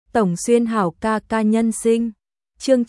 Tổng Xuyên hảo ca ca nhân sinh. Chương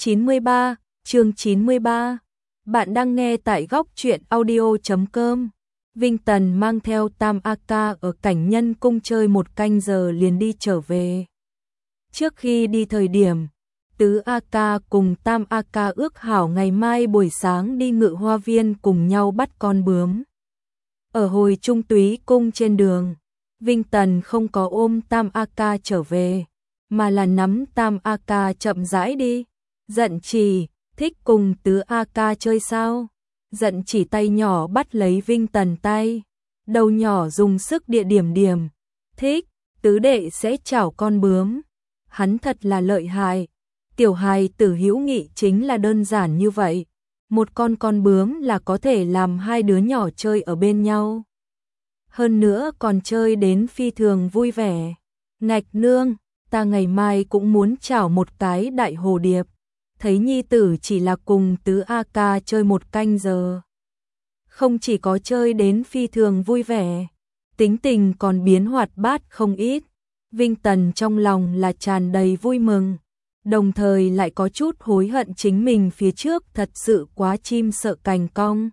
93. Bạn đang nghe tại góc truyện audio.com. Vinh Tần mang theo Tam A Ca ở Cảnh Nhân Cung chơi 1 canh giờ liền đi trở về. Trước khi đi thời điểm, Tứ A Ca cùng Tam A Ca ước hảo ngày mai buổi sáng đi Ngự Hoa Viên cùng nhau bắt con bướm. Ở hồi Trung Túy Cung trên đường, Vinh Tần không có ôm Tam A Ca trở về, mà là nắm Tam A Ca chậm rãi đi. Giận Chỉ, thích cùng Tứ A Ca chơi sao? Giận Chỉ tay nhỏ bắt lấy Vinh Tần tay, đầu nhỏ dùng sức địa điểm. Thích, tứ đệ sẽ chảo con bướm. Hắn thật là lợi hại. Tiểu hài tử hữu nghị chính là đơn giản như vậy. Một con bướm là có thể làm hai đứa nhỏ chơi ở bên nhau. Hơn nữa còn chơi đến phi thường vui vẻ. Ngạch nương, ta ngày mai cũng muốn chảo một cái đại hồ điệp. Thấy nhi tử chỉ là cùng Tứ A Ca chơi 1 canh giờ. Không chỉ có chơi đến phi thường vui vẻ, tính tình còn biến hoạt bát không ít. Vinh Tần trong lòng là tràn đầy vui mừng, đồng thời lại có chút hối hận chính mình phía trước thật sự quá chim sợ cành cong.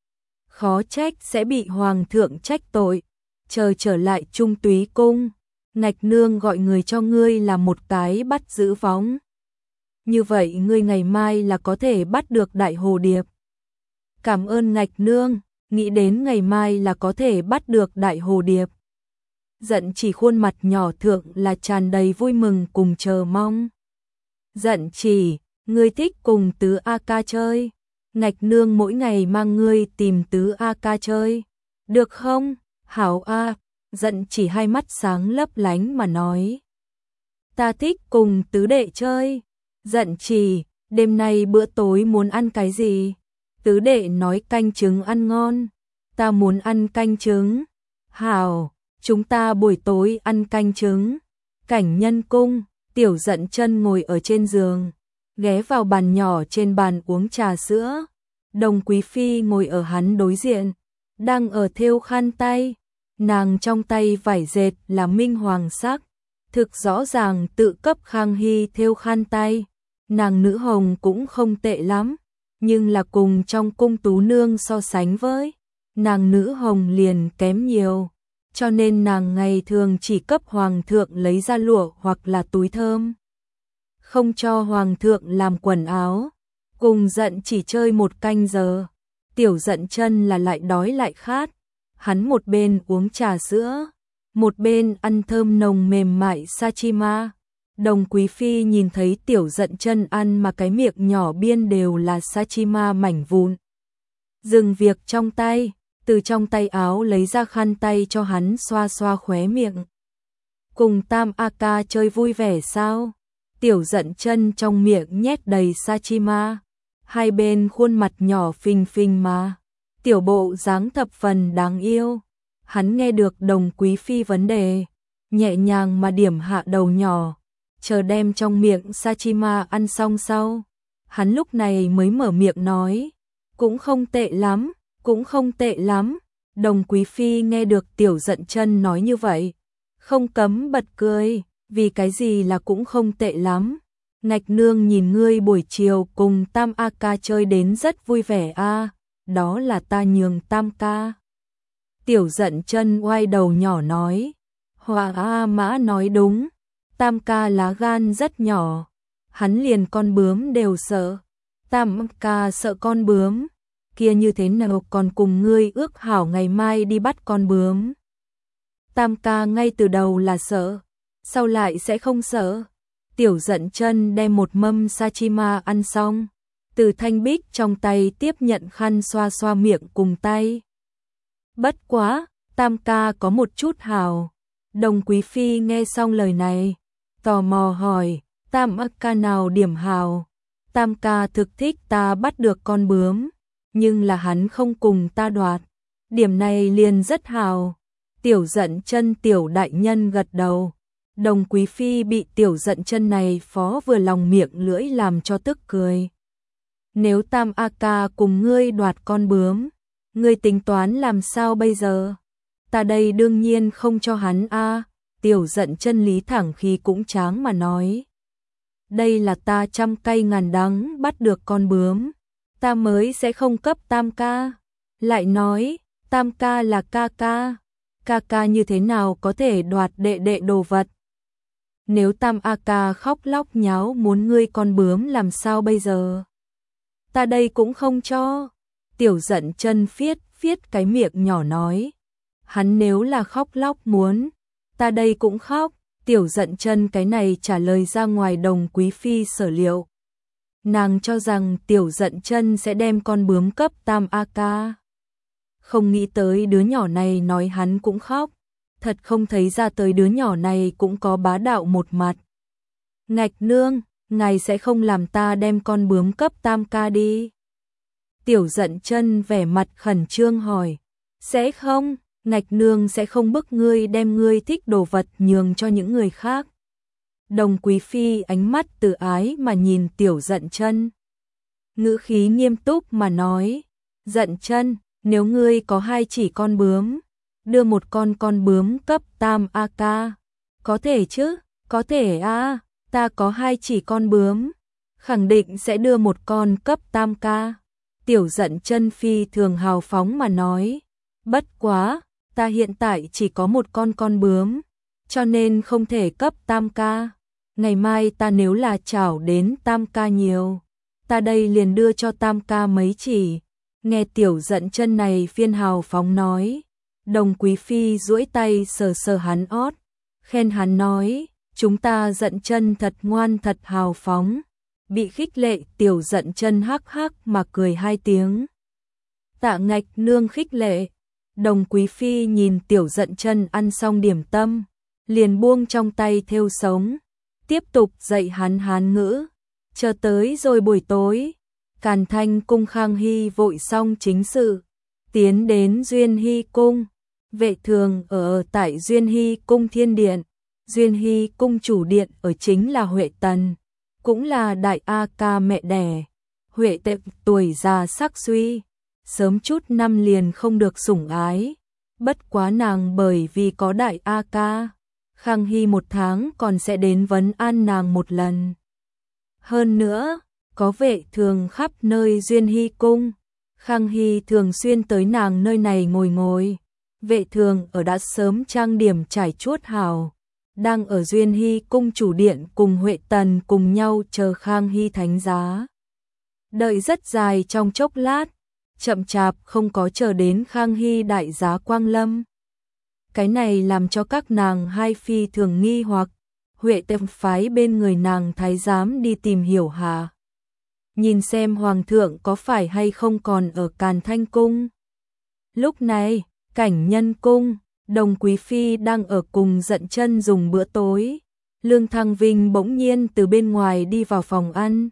Khó trách sẽ bị hoàng thượng trách tội. Chờ trở lại Trung Túy Cung, Ngạch nương gọi người cho ngươi làm một cái bắt giữ võng. Như vậy ngươi ngày mai là có thể bắt được đại hồ điệp. Cảm ơn Ngạch nương, nghĩ đến ngày mai là có thể bắt được đại hồ điệp. Giận Chỉ khuôn mặt nhỏ thượng là tràn đầy vui mừng cùng chờ mong. Giận Chỉ, ngươi thích cùng Tứ A Ca chơi. Ngạch nương mỗi ngày mang ngươi tìm Tứ A Ca chơi. Được không? Hảo a. Giận Chỉ hai mắt sáng lấp lánh mà nói. Ta thích cùng tứ đệ chơi. Giận Chỉ, đêm nay bữa tối muốn ăn cái gì? Tứ đệ nói canh trứng ăn ngon. Ta muốn ăn canh trứng. Hảo, chúng ta buổi tối ăn canh trứng. Cảnh Nhân Cung, Tiểu Giận Chân ngồi ở trên giường, ghé vào bàn nhỏ trên bàn uống trà sữa. Đồng Quý Phi ngồi ở hắn đối diện, đang ở thêu khăn tay. Nàng trong tay vải dệt là minh hoàng sắc, thực rõ ràng tự cấp Khang Hy thêu khăn tay. Nàng nữ hồng cũng không tệ lắm, nhưng là cùng trong cung tú nương so sánh với, nàng nữ hồng liền kém nhiều, cho nên nàng ngày thường chỉ cấp hoàng thượng lấy ra lụa hoặc là túi thơm, không cho hoàng thượng làm quần áo. Cùng Giận Chỉ chơi 1 canh giờ, Tiểu Giận Chân là lại đói lại khát. Hắn một bên uống trà sữa, một bên ăn thơm nồng mềm mại sashima. Đồng Quý Phi nhìn thấy Tiểu Giận Chân ăn mà cái miệng nhỏ biên đều là sashima mảnh vụn. Dừng việc trong tay, từ trong tay áo lấy ra khăn tay cho hắn xoa xoa khóe miệng. Cùng Tam A Ca chơi vui vẻ sao? Tiểu Giận Chân trong miệng nhét đầy sashima, hai bên khuôn mặt nhỏ phình phình mà. Tiểu bộ dáng thập phần đáng yêu. Hắn nghe được Đồng Quý Phi vấn đề, nhẹ nhàng mà điểm hạ đầu nhỏ, chờ đem trong miệng sashima ăn xong sau. Hắn lúc này mới mở miệng nói, cũng không tệ lắm, cũng không tệ lắm. Đồng Quý Phi nghe được Tiểu Giận Chân nói như vậy, không cấm bật cười, vì cái gì là cũng không tệ lắm. Ngạch nương nhìn ngươi buổi chiều cùng Tam A Ca chơi đến rất vui vẻ a. Đó là ta nhường Tam Ca. Tiểu Giận Chân oai đầu nhỏ nói. Hòa A Mã nói đúng, Tam Ca lá gan rất nhỏ, hắn liền con bướm đều sợ. Tam Ca sợ con bướm, kia như thế nào còn cùng ngươi ước hảo ngày mai đi bắt con bướm. Tam Ca ngay từ đầu là sợ, sau lại sẽ không sợ. Tiểu Giận Chân đem một mâm sashima ăn xong, từ Thanh Bích trong tay tiếp nhận khăn xoa xoa miệng cùng tay. Bất quá, Tam Ca có một chút hào. Đồng Quý Phi nghe xong lời này, tò mò hỏi, Tam Ca nào điểm hào? Tam Ca thực thích ta bắt được con bướm, nhưng là hắn không cùng ta đoạt, điểm này liền rất hào. Tiểu Giận Chân tiểu đại nhân gật đầu. Đồng Quý Phi bị Tiểu Giận Chân này phó vừa lòng miệng lưỡi làm cho tức cười. Nếu Tam A Ca cùng ngươi đoạt con bướm, ngươi tính toán làm sao bây giờ? Ta đây đương nhiên không cho hắn a. Tiểu Dận Chân lý thẳng khí cũng tráng mà nói. Đây là ta trăm cây ngàn đắng bắt được con bướm, ta mới sẽ không cấp Tam ca. Lại nói, Tam ca là ca ca như thế nào có thể đoạt đệ đệ đồ vật. Nếu Tam A ca khóc lóc nháo muốn ngươi con bướm làm sao bây giờ? Ta đây cũng không cho. Tiểu Dận Chân phiết cái miệng nhỏ nói. Hắn nếu là khóc lóc muốn, ta đây cũng khóc. Tiểu Dận Chân cái này trả lời ra ngoài Đồng Quý phi sở liệu. Nàng cho rằng Tiểu Dận Chân sẽ đem con bướm cấp Tam A ca. Không nghĩ tới đứa nhỏ này nói hắn cũng khóc. Thật không thấy ra tới đứa nhỏ này cũng có bá đạo một mặt. Ngạch nương, ngài sẽ không làm ta đem con bướm cấp Tam ca đi. Tiểu Dận Chân vẻ mặt khẩn trương hỏi. Sẽ không, Ngạch nương sẽ không bức ngươi đem ngươi thích đồ vật nhường cho những người khác. Đồng Quý phi ánh mắt từ ái mà nhìn Tiểu Dận Chân. Ngữ khí nghiêm túc mà nói. Dận Chân, nếu ngươi có 2 chỉ con bướm, đưa một con bướm cấp Tam A ca. Có thể chứ, có thể a, ta có 2 chỉ con bướm, khẳng định sẽ đưa một con cấp Tam ca. Tiểu Dận Chân phi thường hào phóng mà nói. Bất quá, ta hiện tại chỉ có một con bướm, cho nên không thể cấp Tam ca. Ngày mai ta nếu là chảo đến Tam ca nhiều, ta đây liền đưa cho Tam ca mấy chỉ. Nghe Tiểu Dận Chân này phiên hào phóng nói, Đồng Quý phi duỗi tay sờ sờ hắn ót, khen hắn nói, chúng ta Dận Chân thật ngoan thật hào phóng. Bị khích lệ Tiểu Dận Chân hắc hắc mà cười 2 tiếng. Tạ Ngạch nương khích lệ. Đồng Quý phi nhìn Tiểu Dận Chân ăn xong điểm tâm, liền buông trong tay thêu sống, tiếp tục dạy hắn Hán ngữ. Chờ tới rồi buổi tối, Càn Thanh cung Khang Hy vội xong chính sự, tiến đến Duyên Hy cung. Vệ thường ở tại Duyên Hy cung Thiên điện. Duyên Hy cung chủ điện ở chính là Huệ Tần, cũng là Đại A ca mẹ đẻ. Huệ Tệp tuổi già sắc suy, sớm chút năm liền không được sủng ái. Bất quá nàng bởi vì có Đại A ca, Khang Hy 1 tháng còn sẽ đến vấn an nàng 1 lần. Hơn nữa, có vệ thường khắp nơi Duyên Hy cung, Khang Hy thường xuyên tới nàng nơi này ngồi. Vệ thường ở đã sớm trang điểm trải chuốt hào, đang ở Duyên Hy cung chủ điện cùng Huệ Tần cùng nhau chờ Khang Hy thánh giá. Đợi rất dài trong chốc lát, chậm chạp không có chờ đến Khang Hy đại giá quang lâm. Cái này làm cho các nàng hai phi thường nghi hoặc. Huệ Tệp phái bên người nàng thái giám đi tìm hiểu hạ, nhìn xem hoàng thượng có phải hay không còn ở Càn Thanh cung. Lúc này, Cảnh Nhân cung, Đồng Quý phi đang ở cùng Dận Chân dùng bữa tối. Lương Thăng Vinh bỗng nhiên từ bên ngoài đi vào phòng ăn.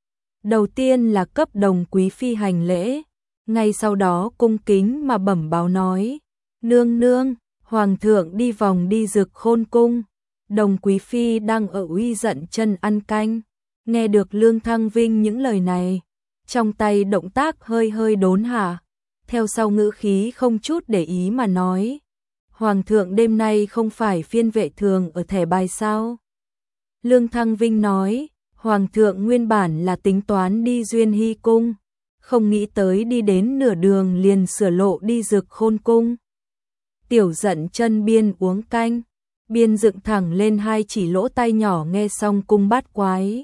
Đầu tiên là cấp Đồng Quý phi hành lễ, ngay sau đó cung kính mà bẩm báo nói: "Nương nương, hoàng thượng đi vòng đi Dực Khôn cung." Đồng Quý phi đang ở uy Dận Chân ăn canh, nghe được Lương Thăng Vinh những lời này, trong tay động tác hơi hơi đốn hạ, theo sau ngữ khí không chút để ý mà nói: "Hoàng thượng đêm nay không phải phiên vệ thường ở thẻ bài sao?" Lương Thăng Vinh nói: "Hoàng thượng nguyên bản là tính toán đi Duyên Hy cung, không nghĩ tới đi đến nửa đường liền sửa lộ đi Dực Khôn cung." Tiểu Dận Chân biên uống canh, biên dựng thẳng lên 2 chỉ lỗ tai nhỏ nghe xong cung bát quái.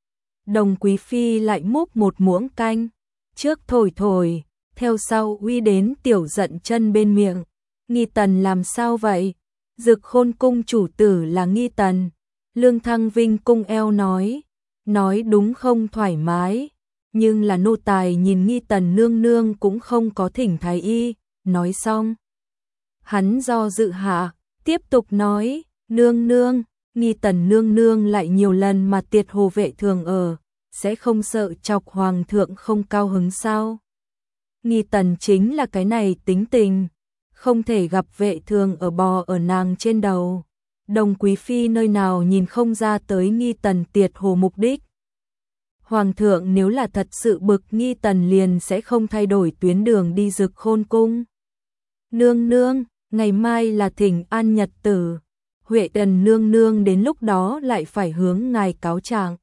Đồng Quý phi lại múc một muỗng canh, trước thổi, theo sau uy đến Tiểu Dận Chân bên miệng. "Nghi Tần làm sao vậy?" "Dực Khôn cung chủ tử là Nghi Tần." Lương Thăng Vinh cung eo nói đúng không thoải mái, nhưng là nô tài nhìn Nghi Tần nương nương cũng không có thỉnh thái y. Nói xong, hắn do dự hạ, tiếp tục nói: "Nương nương, Nghi Tần nương nương lại nhiều lần mà tiệt hồ vệ thường ở, sẽ không sợ chọc hoàng thượng không cao hứng sao?" Nghi Tần chính là cái này tính tình, không thể gặp vệ thường ở bò ở nàng trên đầu. Đồng Quý phi nơi nào nhìn không ra tới Nghi Tần tiệt hồ mục đích. Hoàng thượng nếu là thật sự bực Nghi Tần liền sẽ không thay đổi tuyến đường đi Dực Khôn cung. "Nương nương, ngày mai là thỉnh an nhật tử, Huệ Tần nương nương đến lúc đó lại phải hướng ngài cáo trạng.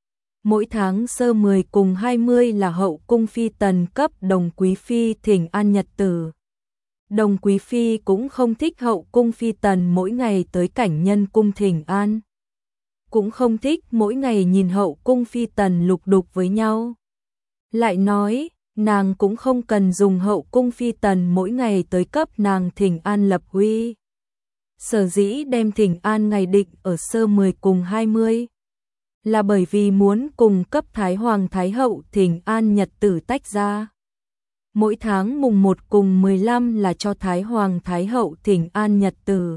Mỗi tháng sơ 10 cùng 20 là hậu cung phi tần cấp Đồng quý phi thỉnh an nhật tử. Đồng quý phi cũng không thích hậu cung phi tần mỗi ngày tới cảnh nhân cung thỉnh an. Cũng không thích mỗi ngày nhìn hậu cung phi tần lục đục với nhau. Lại nói, nàng cũng không cần dùng hậu cung phi tần mỗi ngày tới cấp nàng thỉnh an lập uy. Sở dĩ đem thỉnh an ngày định ở sơ 10 cùng 20 là bởi vì muốn cùng cấp Thái Hoàng Thái Hậu thỉnh an nhật tử tách ra. Mỗi tháng mùng 1 cùng 15 là cho Thái Hoàng Thái Hậu thỉnh an nhật tử.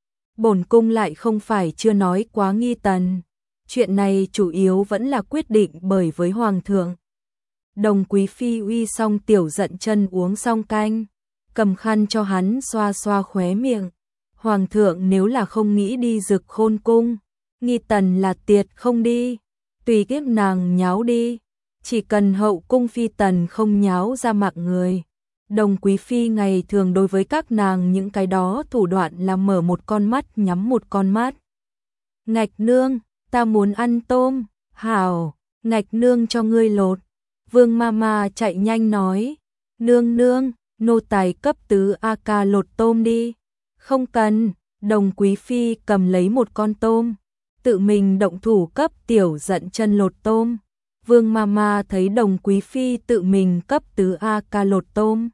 Bổn cung lại không phải chưa nói quá nghi tần. Chuyện này chủ yếu vẫn là quyết định bởi với Hoàng thượng. Đồng quý phi uy xong Tiểu Dận Chân uống xong canh, cầm khăn cho hắn xoa xoa khóe miệng. Hoàng thượng nếu là không nghĩ đi Dực Khôn cung, nghi tần là tiệt không đi, tùy kiếp nàng nháo đi, chỉ cần hậu cung phi tần không nháo ra mạng người. Đồng quý phi ngày thường đối với các nàng những cái đó thủ đoạn là mở một con mắt nhắm một con mắt. Ngạch nương, ta muốn ăn tôm. Hảo, ngạch nương cho ngươi lột. Vương Mama chạy nhanh nói, nương nương, nô tài cấp tứ a ca lột tôm đi. Không cần. Đồng quý phi cầm lấy một con tôm, tự mình động thủ cấp Tiểu Dận Chân lột tôm. Vương Mama thấy Đồng quý phi tự mình cấp tứ a ca lột tôm,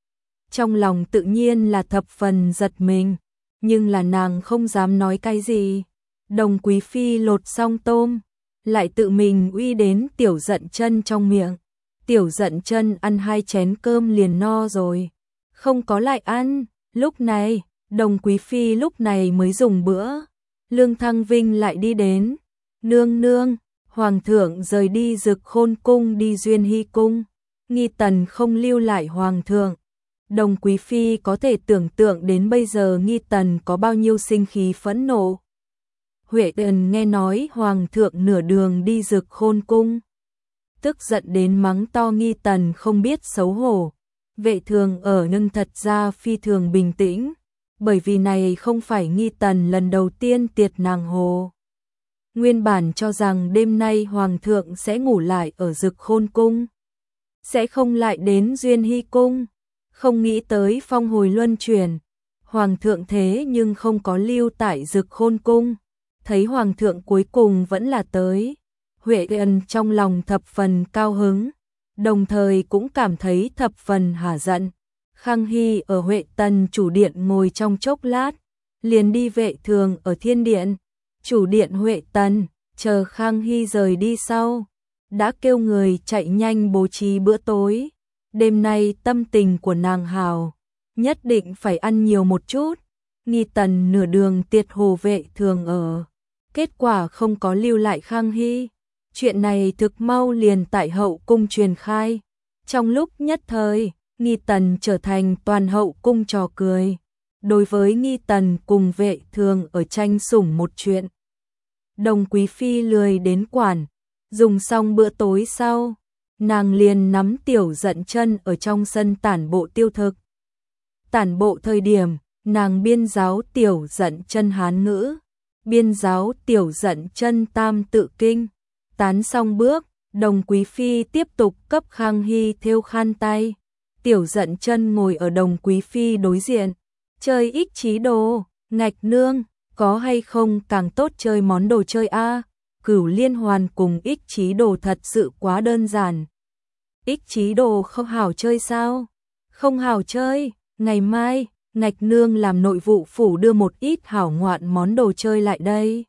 trong lòng tự nhiên là thập phần giật mình, nhưng là nàng không dám nói cái gì. Đồng quý phi lột xong tôm, lại tự mình uy đến Tiểu Dận Chân trong miệng. Tiểu Dận Chân ăn 2 chén cơm liền no rồi, không có lại ăn. Lúc này, Đồng quý phi lúc này mới dùng bữa. Lương Thăng Vinh lại đi đến, nương nương, Hoàng thượng rời đi Dực Khôn cung đi Duyên Hy cung, nghi tần không lưu lại Hoàng thượng. Đồng quý phi có thể tưởng tượng đến bây giờ nghi tần có bao nhiêu sinh khí phẫn nộ. Huệ Tần nghe nói Hoàng thượng nửa đường đi Dực Khôn cung, tức giận đến mắng to nghi tần không biết xấu hổ. Vệ Thường ở nhưng thật ra phi thường bình tĩnh, bởi vì này không phải nghi tần lần đầu tiên tiệt nàng hồ. Nguyên bản cho rằng đêm nay Hoàng thượng sẽ ngủ lại ở Dực Khôn cung, sẽ không lại đến Duyên Hy cung. Không nghĩ tới phong hồi luân chuyển, Hoàng thượng thế nhưng không có lưu tại Dực Khôn cung. Thấy Hoàng thượng cuối cùng vẫn là tới, Huệ Tần trong lòng thập phần cao hứng, đồng thời cũng cảm thấy thập phần hả giận. Khang Hy ở Huệ Tần chủ điện ngồi trong chốc lát, liền đi Vệ Thường ở thiên điện. Chủ điện Huệ Tần, chờ Khang Hy rời đi sau, đã kêu người chạy nhanh bố trí bữa tối. Đêm nay tâm tình của nàng hào, nhất định phải ăn nhiều một chút. Nghi tần nửa đường tiệt hồ Vệ Thường ở, kết quả không có lưu lại Khang Hy. Chuyện này thực mau liền tại hậu cung truyền khai. Trong lúc nhất thời, nghi tần trở thành toàn hậu cung trò cười. Đối với nghi tần cùng Vệ Thường ở tranh sủng một chuyện, Đồng quý phi lười đến quản. Dùng xong bữa tối sau, nàng liền nắm Tiểu Dận Chân ở trong sân tản bộ tiêu thực. Tản bộ thời điểm, nàng biên giáo Tiểu Dận Chân Hán ngữ, biên giáo Tiểu Dận Chân Tam tự kinh. Tán xong bước, Đồng quý phi tiếp tục cấp Khang Hy thêu khăn tay. Tiểu Dận Chân ngồi ở Đồng quý phi đối diện, chơi ích trí đồ. Ngạch nương, có hay không càng tốt chơi món đồ chơi a? Cửu liên hoàn cùng ích trí đồ thật sự quá đơn giản. Ích trí đồ không hảo chơi sao? Không hảo chơi, ngày mai, ngạch nương làm nội vụ phủ đưa một ít hảo ngoạn món đồ chơi lại đây.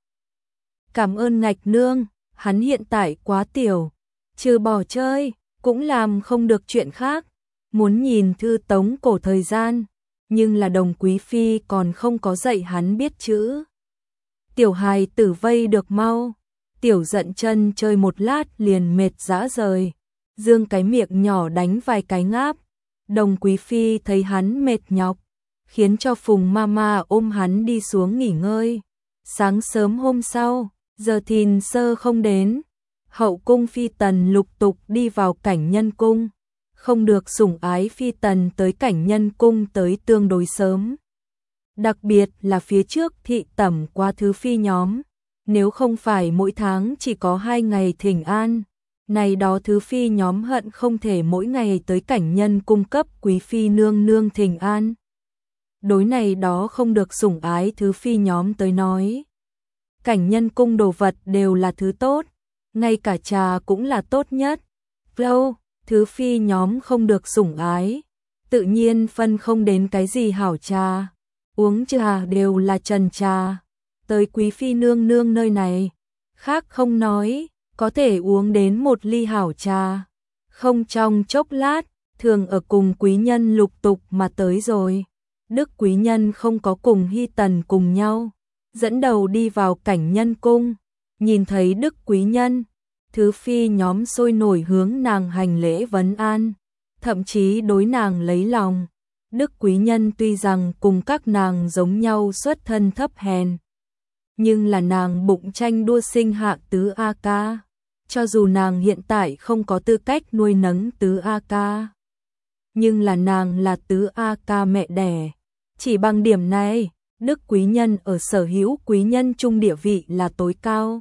Cảm ơn ngạch nương, hắn hiện tại quá tiểu, trừ bỏ chơi, cũng làm không được chuyện khác. Muốn nhìn thư tống cổ thời gian, nhưng là Đồng quý phi còn không có dạy hắn biết chữ. Tiểu hài tử vây được mau. Tiểu Dận Chân chơi một lát liền mệt rã rời, dương cái miệng nhỏ đánh vài cái ngáp. Đồng quý phi thấy hắn mệt nhọc, khiến cho Phùng Mama ôm hắn đi xuống nghỉ ngơi. Sáng sớm hôm sau, giờ thìn sơ không đến, hậu cung phi tần lục tục đi vào cảnh nhân cung. Không được sủng ái phi tần tới cảnh nhân cung tới tương đối sớm. Đặc biệt là phía trước thị tẩm qua thứ phi nhóm, nếu không phải mỗi tháng chỉ có 2 ngày thỉnh an, này đó thứ phi nhóm hận không thể mỗi ngày tới cảnh nhân cung cấp quý phi nương nương thỉnh an. Đối này đó không được sủng ái thứ phi nhóm tới nói. Cảnh nhân cung đồ vật đều là thứ tốt, ngay cả trà cũng là tốt nhất. Đâu, thứ phi nhóm không được sủng ái, tự nhiên phân không đến cái gì hảo trà. Uống trà đều là trần trà, tới quý phi nương nương nơi này, khác không nói, có thể uống đến một ly hảo trà. Không trong chốc lát, thường ở cùng quý nhân lục tục mà tới rồi. Đức quý nhân không có cùng Hy Tần cùng nhau, dẫn đầu đi vào cảnh nhân cung, nhìn thấy đức quý nhân, thứ phi nhóm sôi nổi hướng nàng hành lễ vấn an, thậm chí đối nàng lấy lòng. Đức quý nhân tuy rằng cùng các nàng giống nhau xuất thân thấp hèn, nhưng là nàng bụng tranh đua sinh hạ tứ A Ca, cho dù nàng hiện tại không có tư cách nuôi nấng tứ A Ca, nhưng là nàng là tứ A Ca mẹ đẻ. Chỉ bằng điểm này, đức quý nhân ở sở hữu quý nhân trung địa vị là tối cao.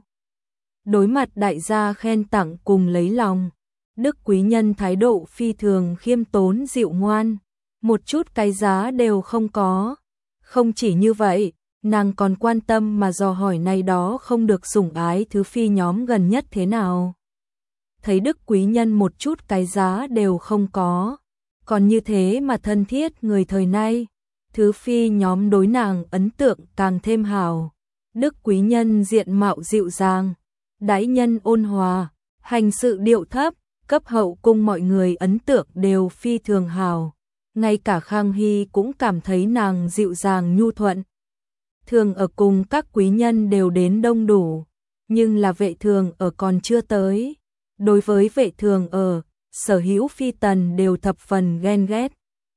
Đối mặt đại gia khen tặng cùng lấy lòng, đức quý nhân thái độ phi thường khiêm tốn dịu ngoan, một chút cái giá đều không có. Không chỉ như vậy, nàng còn quan tâm mà dò hỏi này đó không được sủng ái thứ phi nhóm gần nhất thế nào. Thấy đức quý nhân một chút cái giá đều không có, còn như thế mà thân thiết người thời nay, thứ phi nhóm đối nàng ấn tượng càng thêm hào. Đức quý nhân diện mạo dịu dàng, đãi nhân ôn hòa, hành sự điệu thấp, cấp hậu cung mọi người ấn tượng đều phi thường hào. Ngay cả Khang Hy cũng cảm thấy nàng dịu dàng nhu thuận. Thường ở cùng các quý nhân đều đến đông đủ, nhưng là Vệ Thường ở còn chưa tới. Đối với Vệ Thường ở, sở hữu phi tần đều thập phần ghen ghét.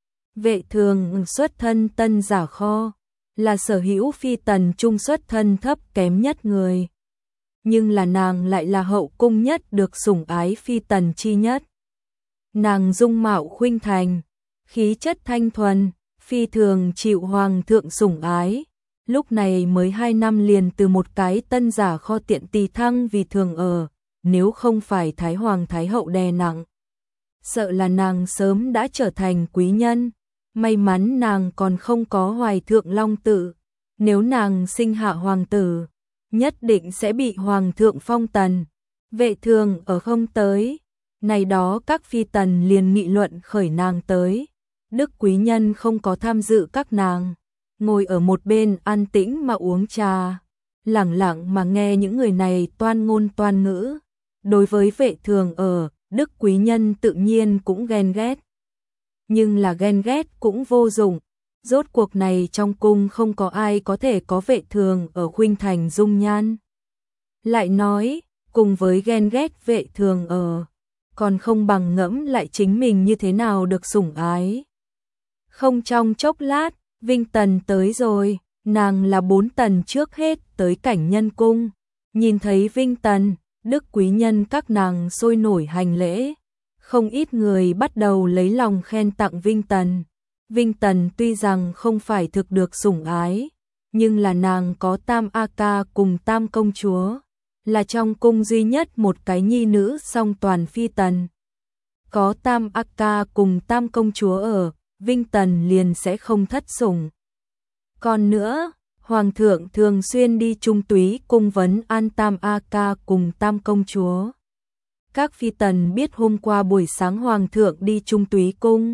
Vệ Thường xuất thân tân giả kho, là sở hữu phi tần trung xuất thân thấp kém nhất người. Nhưng là nàng lại là hậu cung nhất được sủng ái phi tần chi nhất. Nàng dung mạo khuynh thành, khí chất thanh thuần, phi thường chịu hoàng thượng sủng ái. Lúc này mới 2 năm liền từ một cái tân giả kho tiện tỳ thăng vì thường ở, nếu không phải Thái Hoàng Thái Hậu đè nặng, sợ là nàng sớm đã trở thành quý nhân. May mắn nàng còn không có hoài thượng long tử, nếu nàng sinh hạ hoàng tử, nhất định sẽ bị hoàng thượng phong tần. Vệ Thường ở không tới, này đó các phi tần liền nghị luận khởi nàng tới. Đức quý nhân không có tham dự các nàng, ngồi ở một bên an tĩnh mà uống trà, lẳng lặng mà nghe những người này toan ngôn toan ngữ. Đối với Vệ Thường ở, đức quý nhân tự nhiên cũng ghen ghét. Nhưng là ghen ghét cũng vô dụng, rốt cuộc này trong cung không có ai có thể có Vệ Thường ở khuynh thành dung nhan. Lại nói, cùng với ghen ghét Vệ Thường ở, còn không bằng ngẫm lại chính mình như thế nào được sủng ái. Không trong chốc lát, Vinh Tần tới rồi, nàng là 4 tần trước hết tới cảnh nhân cung. Nhìn thấy Vinh Tần, đức quý nhân các nàng sôi nổi hành lễ. Không ít người bắt đầu lấy lòng khen tặng Vinh Tần. Vinh Tần tuy rằng không phải thực được sủng ái, nhưng là nàng có Tam A Ca cùng Tam Công Chúa, là trong cung duy nhất một cái nhi nữ song toàn phi tần. Có Tam A Ca cùng Tam Công Chúa ở, Vinh Tần liền sẽ không thất sủng. Còn nữa, Hoàng thượng thường xuyên đi Trung Túy cung vấn an Tam A Ca cùng Tam Công Chúa. Các phi tần biết hôm qua buổi sáng Hoàng thượng đi Trung Túy cung,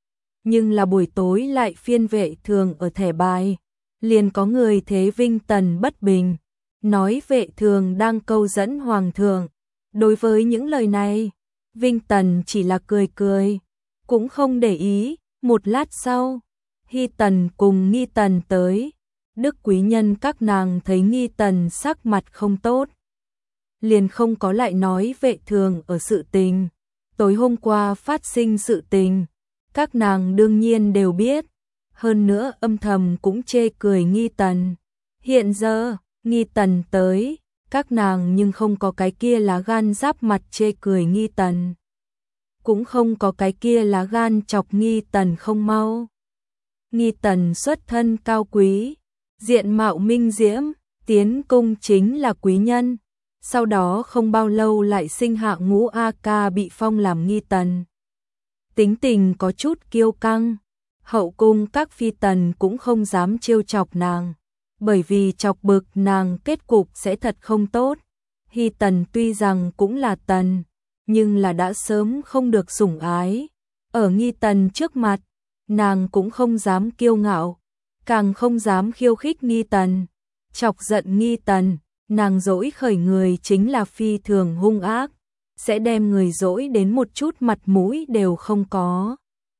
nhưng là buổi tối lại phiên Vệ Thường ở thẻ bài, liền có người thế Vinh Tần bất bình, nói Vệ Thường đang câu dẫn Hoàng thượng. Đối với những lời này, Vinh Tần chỉ là cười cười, cũng không để ý. Một lát sau, Hy Tần cùng Nghi Tần tới, đức quý nhân các nàng thấy Nghi Tần sắc mặt không tốt, liền không có lại nói Vệ Thường ở sự tình. Tối hôm qua phát sinh sự tình, các nàng đương nhiên đều biết, hơn nữa âm thầm cũng chê cười Nghi Tần. Hiện giờ, Nghi Tần tới, các nàng nhưng không có cái kia lá gan giáp mặt chê cười Nghi Tần, cũng không có cái kia lá gan chọc Nghi Tần không mau. Nghi Tần xuất thân cao quý, diện mạo minh diễm, tiến cung chính là quý nhân. Sau đó không bao lâu lại sinh hạ Ngũ A Ca bị phong làm Nghi Tần. Tính tình có chút kiêu căng, hậu cung các phi tần cũng không dám trêu chọc nàng, bởi vì chọc bực nàng kết cục sẽ thật không tốt. Hy Tần tuy rằng cũng là tần, nhưng là đã sớm không được sủng ái. Ở Nghi Tần trước mặt, nàng cũng không dám kiêu ngạo, càng không dám khiêu khích Nghi Tần. Chọc giận Nghi Tần, nàng dỗi khởi người chính là phi thường hung ác, sẽ đem người dỗi đến một chút mặt mũi đều không có.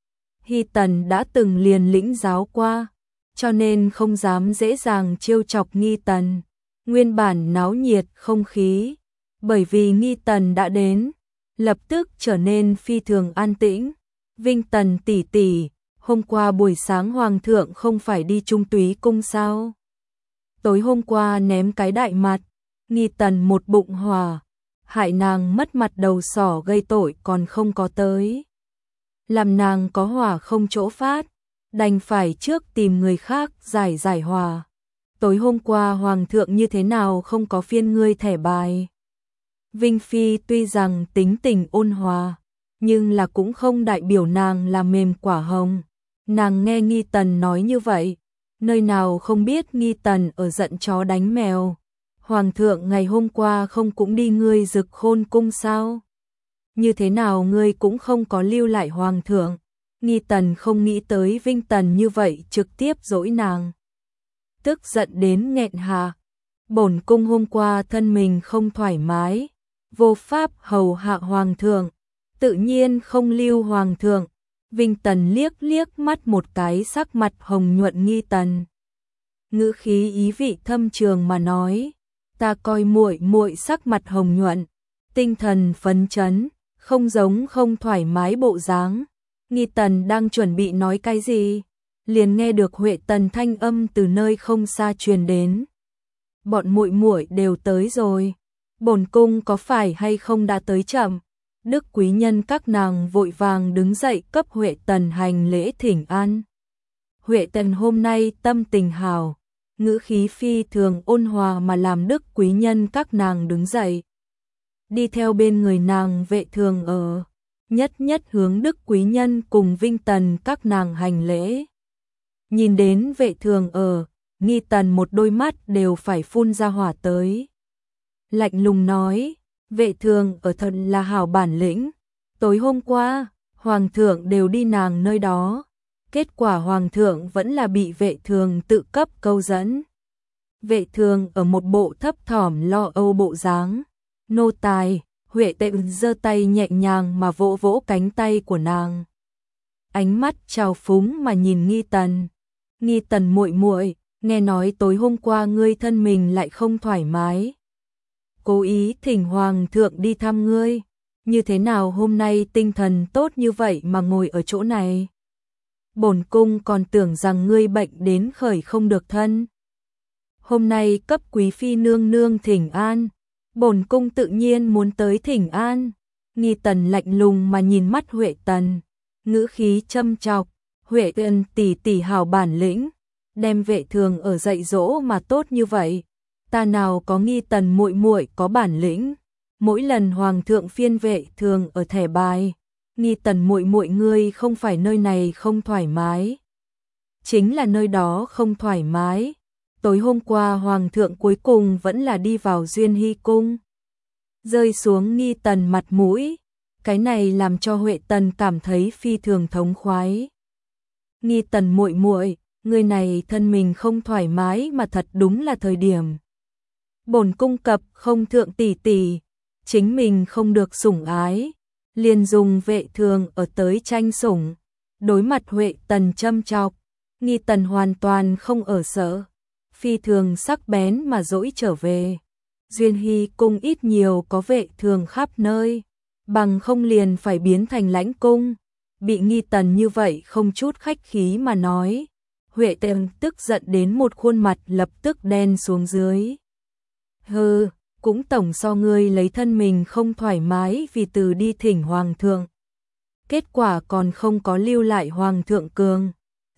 Hy Tần đã từng liền lĩnh giáo qua, cho nên không dám dễ dàng trêu chọc Nghi Tần. Nguyên bản náo nhiệt không khí, bởi vì Nghi Tần đã đến, lập tức trở nên phi thường an tĩnh. Vinh Tần tỷ tỷ, hôm qua buổi sáng hoàng thượng không phải đi Trung Túy cung sao? Tối hôm qua ném cái đại mặt, Nghi Tần một bụng hỏa, hại nàng mất mặt đầu sỏ gây tội còn không có tới. Làm nàng có hỏa không chỗ phát, đành phải trước tìm người khác giải hỏa. Tối hôm qua hoàng thượng như thế nào không có phiên ngươi thẻ bài. Vinh Phi tuy rằng tính tình ôn hòa, nhưng là cũng không đại biểu nàng là mềm quả hồng. Nàng nghe Nghi Tần nói như vậy, nơi nào không biết Nghi Tần ở giận chó đánh mèo. Hoàng thượng ngày hôm qua không cũng đi ngươi Dực Khôn cung sao? Như thế nào ngươi cũng không có lưu lại hoàng thượng? Nghi Tần không nghĩ tới Vinh Tần như vậy trực tiếp dỗi nàng. Tức giận đến nghẹn hà. Bổn cung hôm qua thân mình không thoải mái, vô pháp hầu hạ hoàng thượng, tự nhiên không lưu hoàng thượng. Vinh Tần liếc liếc mắt một cái sắc mặt hồng nhuận Nghi Tần. Ngữ khí ý vị thâm trường mà nói, ta coi muội muội sắc mặt hồng nhuận, tinh thần phấn chấn, không giống không thoải mái bộ dáng. Nghi Tần đang chuẩn bị nói cái gì, liền nghe được Huệ Tần thanh âm từ nơi không xa truyền đến. Bọn muội muội đều tới rồi, bổn cung có phải hay không đã tới chậm? Đức quý nhân các nàng vội vàng đứng dậy cấp Huệ Tần hành lễ thỉnh an. Huệ Tần hôm nay tâm tình hào, ngữ khí phi thường ôn hòa mà làm đức quý nhân các nàng đứng dậy. Đi theo bên người nàng Vệ Thường ở, nhất nhất hướng đức quý nhân cùng Vinh Tần các nàng hành lễ. Nhìn đến Vệ Thường ở, Nghi Tần một đôi mắt đều phải phun ra hỏa tới. Lạnh lùng nói, Vệ Thường ở thật là hảo bản lĩnh. Tối hôm qua, hoàng thượng đều đi nàng nơi đó. Kết quả hoàng thượng vẫn là bị Vệ Thường tự cấp câu dẫn. Vệ Thường ở một bộ thấp thỏm lo âu bộ dáng. Nô tài, Huệ Tần giơ tay nhẹ nhàng mà vỗ vỗ cánh tay của nàng. Ánh mắt trào phúng mà nhìn Nghi Tần. Nghi Tần muội muội, nghe nói tối hôm qua ngươi thân mình lại không thoải mái, cố ý thỉnh hoàng thượng đi thăm ngươi, như thế nào hôm nay tinh thần tốt như vậy mà ngồi ở chỗ này? Bổn cung còn tưởng rằng ngươi bệnh đến khởi không được thân. Hôm nay cấp quý phi nương nương thỉnh an, bổn cung tự nhiên muốn tới thỉnh an. Nghi Tần lạnh lùng mà nhìn mắt Huệ Tần, ngữ khí châm chọc, Huệ Tần tỷ tỷ hào bản lĩnh, đem Vệ Thường ở dạy dỗ mà tốt như vậy. Ta nào có Nghi Tần muội muội có bản lĩnh, mỗi lần hoàng thượng phiên Vệ Thường ở thẻ bài, Nghi Tần muội muội ngươi không phải nơi này không thoải mái, chính là nơi đó không thoải mái. Tối hôm qua hoàng thượng cuối cùng vẫn là đi vào Duyên Hy cung, rơi xuống Nghi Tần mặt mũi, cái này làm cho Huệ Tần cảm thấy phi thường thống khoái. Nghi Tần muội muội, người này thân mình không thoải mái mà thật đúng là thời điểm. Bổn cung cập không thượng tỷ tỷ, chính mình không được sủng ái, liền dùng Vệ Thường ở tới tranh sủng. Đối mặt Huệ Tần châm chọc, Nghi Tần hoàn toàn không ở sợ, phi thường sắc bén mà dỗi trở về. Duyên Hy cung ít nhiều có Vệ Thường khắp nơi, bằng không liền phải biến thành lãnh cung. Bị Nghi Tần như vậy không chút khách khí mà nói, Huệ Tần tức giận đến một khuôn mặt lập tức đen xuống dưới. Hừ, cũng tổng so ngươi lấy thân mình không thoải mái vì từ đi thỉnh hoàng thượng. Kết quả còn không có lưu lại hoàng thượng cường.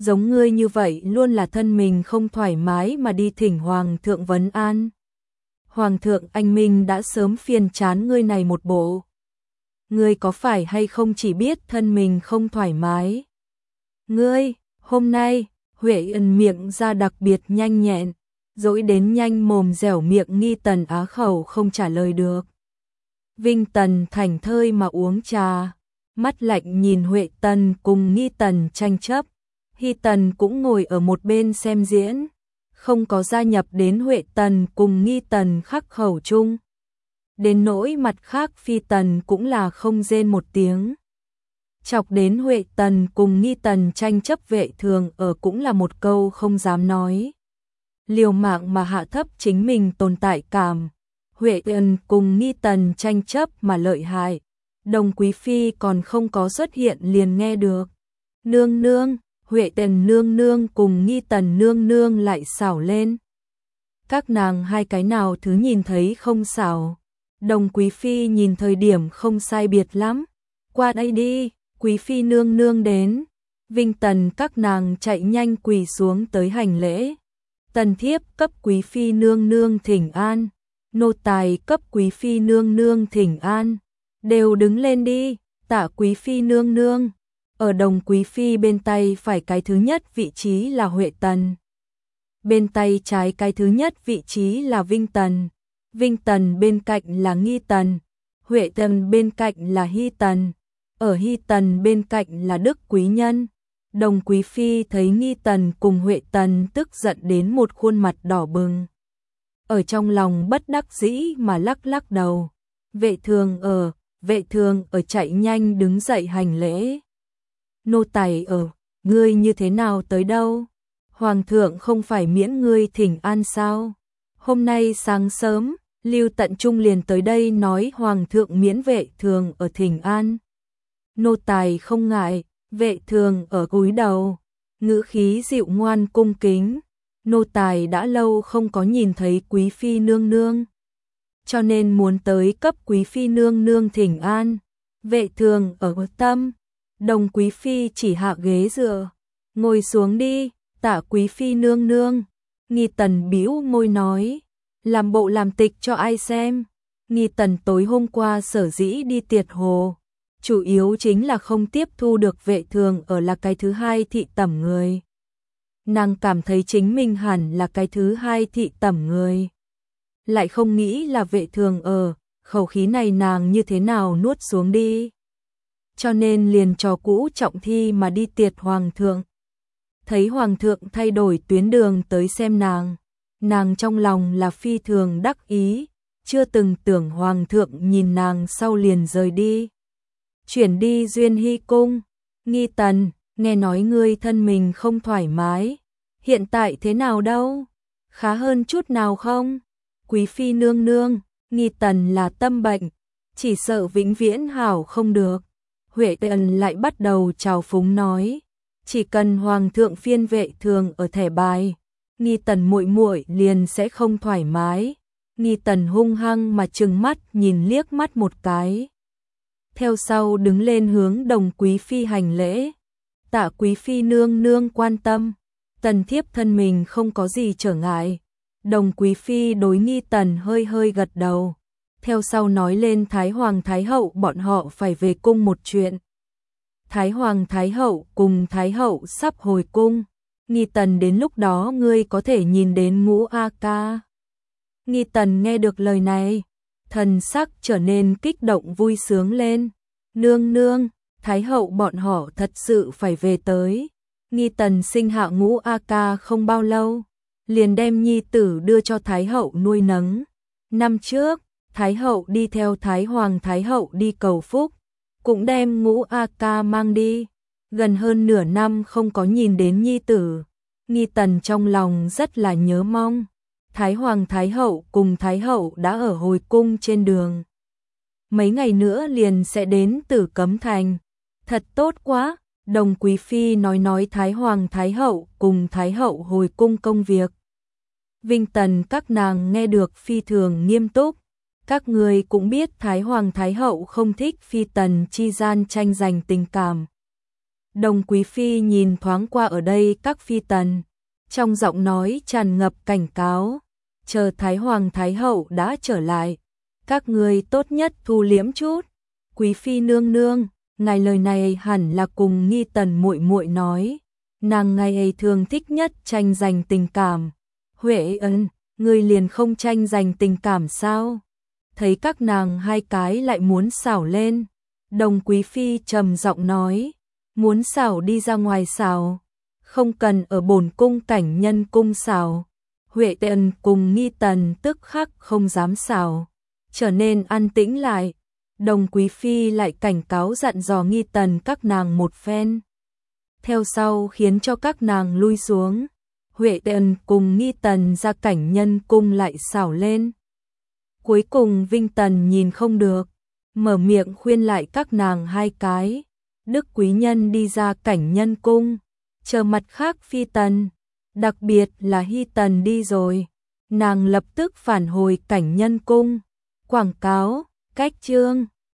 giống ngươi như vậy luôn là thân mình không thoải mái mà đi thỉnh Hoàng thượng vấn an. Hoàng thượng anh minh đã sớm phiền chán ngươi này một bộ. Ngươi có phải hay không chỉ biết thân mình không thoải mái? Ngươi, hôm nay, Huệ Ân miệng ra đặc biệt nhanh nhẹn, dỗi đến nhanh mồm dẻo miệng, Nghi Tần á khẩu không trả lời được. Vinh Tần thảnh thơi mà uống trà, mắt lạnh nhìn Huệ Tần cùng Nghi Tần tranh chấp. Hy Tần cũng ngồi ở một bên xem diễn, không có gia nhập đến Huệ Tần cùng Nghi Tần khắc khẩu chung. Đến nỗi mặt khác Phi Tần cũng là không rên một tiếng. Chọc đến Huệ Tần cùng Nghi Tần tranh chấp Vệ Thường ở cũng là một câu không dám nói. Liều mạng mà hạ thấp chính mình tồn tại cảm. Huệ Tần cùng Nghi Tần tranh chấp mà lợi hại. Đồng Quý Phi còn không có xuất hiện liền nghe được. Nương nương, Huệ Tần nương nương cùng Nghi Tần nương nương lại xảo lên. Các nàng hai cái nào thứ nhìn thấy không xảo. Đồng Quý Phi nhìn thời điểm không sai biệt lắm. Qua đây đi, Quý Phi nương nương đến. Vinh Tần các nàng chạy nhanh quỳ xuống tới hành lễ. Tần thiếp cấp Quý Phi nương nương thỉnh an. Nô tài cấp Quý Phi nương nương thỉnh an. Đều đứng lên đi, tạ Quý Phi nương nương. Ở Đồng Quý Phi bên tay phải cái thứ nhất vị trí là Huệ Tần. Bên tay trái cái thứ nhất vị trí là Vinh Tần. Vinh Tần bên cạnh là Nghi Tần. Huệ Tần bên cạnh là Hy Tần. Ở Hy Tần bên cạnh là Đức Quý Nhân. Đồng Quý Phi thấy Nghi Tần cùng Huệ Tần tức giận đến một khuôn mặt đỏ bừng. Ở trong lòng bất đắc dĩ mà lắc lắc đầu. Vệ thường ở chạy nhanh đứng dậy hành lễ. Nô tài ở, ngươi như thế nào tới đâu? Hoàng thượng không phải miễn ngươi thỉnh an sao? Hôm nay sáng sớm, Lưu Tận Trung liền tới đây nói Hoàng thượng miễn Vệ thường ở thỉnh an. Nô tài không ngại, Vệ thường ở cúi đầu, ngữ khí dịu ngoan cung kính. Nô tài đã lâu không có nhìn thấy Quý Phi nương nương, cho nên muốn tới cấp Quý Phi nương nương thỉnh an. Vệ thường ở tâm. Đồng Quý Phi chỉ hạ ghế dựa. Ngồi xuống đi, tạ Quý Phi nương nương. Nghi Tần bĩu môi nói. Làm bộ làm tịch cho ai xem. Nghi Tần tối hôm qua sở dĩ đi tiệt hồ. Chủ yếu chính là không tiếp thu được Vệ thường ở là cái thứ hai thị tẩm người. Nàng cảm thấy chính mình hẳn là cái thứ hai thị tẩm người. Lại không nghĩ là Vệ thường ở, khẩu khí này nàng như thế nào nuốt xuống đi. Cho nên liền trò cũ trọng thi mà đi tiệt Hoàng thượng. Thấy Hoàng thượng thay đổi tuyến đường tới xem nàng trong lòng là phi thường đắc ý, chưa từng tưởng Hoàng thượng nhìn nàng sau liền rời đi. Chuyển đi Duyên Hy cung. Nghi Tần, nghe nói ngươi thân mình không thoải mái, hiện tại thế nào đâu? Khá hơn chút nào không? Quý Phi nương nương, Nghi Tần là tâm bệnh, chỉ sợ vĩnh viễn hảo không được. Huệ Tần lại bắt đầu trào phúng nói, chỉ cần Hoàng thượng phiên Vệ thường ở thẻ bài, Nghi Tần muội muội liền sẽ không thoải mái. Nghi Tần hung hăng mà trừng mắt nhìn liếc mắt một cái. Theo sau đứng lên hướng Đồng Quý Phi hành lễ. Tạ Quý Phi nương nương quan tâm, tần thiếp thân mình không có gì trở ngại. Đồng Quý Phi đối Nghi Tần hơi hơi gật đầu. Theo sau nói lên Thái Hoàng Thái Hậu bọn họ phải về cung một chuyện. Thái Hoàng Thái Hậu cùng Thái Hậu sắp hồi cung. Nghi Tần đến lúc đó ngươi có thể nhìn đến Ngũ A Ca. Nghi Tần nghe được lời này, thần sắc trở nên kích động vui sướng lên. Nương nương, Thái Hậu bọn họ thật sự phải về tới. Nghi Tần sinh hạ Ngũ A Ca không bao lâu, liền đem nhi tử đưa cho Thái Hậu nuôi nấng. Năm trước, Thái Hậu đi theo Thái Hoàng Thái Hậu đi cầu phúc, cũng đem Ngũ A Ca mang đi. Gần hơn nửa năm không có nhìn đến nhi tử, Nghi Tần trong lòng rất là nhớ mong. Thái Hoàng Thái Hậu cùng Thái Hậu đã ở hồi cung trên đường. Mấy ngày nữa liền sẽ đến Tử Cấm Thành. Thật tốt quá, Đồng Quý Phi nói Thái Hoàng Thái Hậu cùng Thái Hậu hồi cung công việc. Vinh Tần các nàng nghe được phi thường nghiêm túc. Các người cũng biết Thái Hoàng Thái Hậu không thích Phi Tần chi gian tranh giành tình cảm. Đồng Quý Phi nhìn thoáng qua ở đây các phi tần, trong giọng nói tràn ngập cảnh cáo, chờ Thái Hoàng Thái Hậu đã trở lại, các ngươi tốt nhất thu liễm chút. Quý Phi nương nương, ngài lời này hẳn là cùng Nghi Tần muội muội nói, nàng ngày ấy thường thích nhất tranh giành tình cảm. Huệ Ân, ngươi liền không tranh giành tình cảm sao? Thấy các nàng hai cái lại muốn xảo lên, Đồng Quý Phi trầm giọng nói, muốn xảo đi ra ngoài xảo, không cần ở bổn cung cảnh nhân cung xảo. Huệ Ân cùng Nghi Tần tức khắc không dám xảo, trở nên an tĩnh lại. Đồng Quý Phi lại cảnh cáo dặn dò Nghi Tần các nàng một phen, theo sau khiến cho các nàng lui xuống. Huệ Ân cùng Nghi Tần ra cảnh nhân cung lại xảo lên. Cuối cùng Vinh Tần nhìn không được, mở miệng khuyên lại các nàng hai cái. Đức quý nhân đi ra cảnh nhân cung, chờ mặt khác phi tần, đặc biệt là Hy Tần đi rồi, nàng lập tức phản hồi cảnh nhân cung. Quảng cáo, cách chương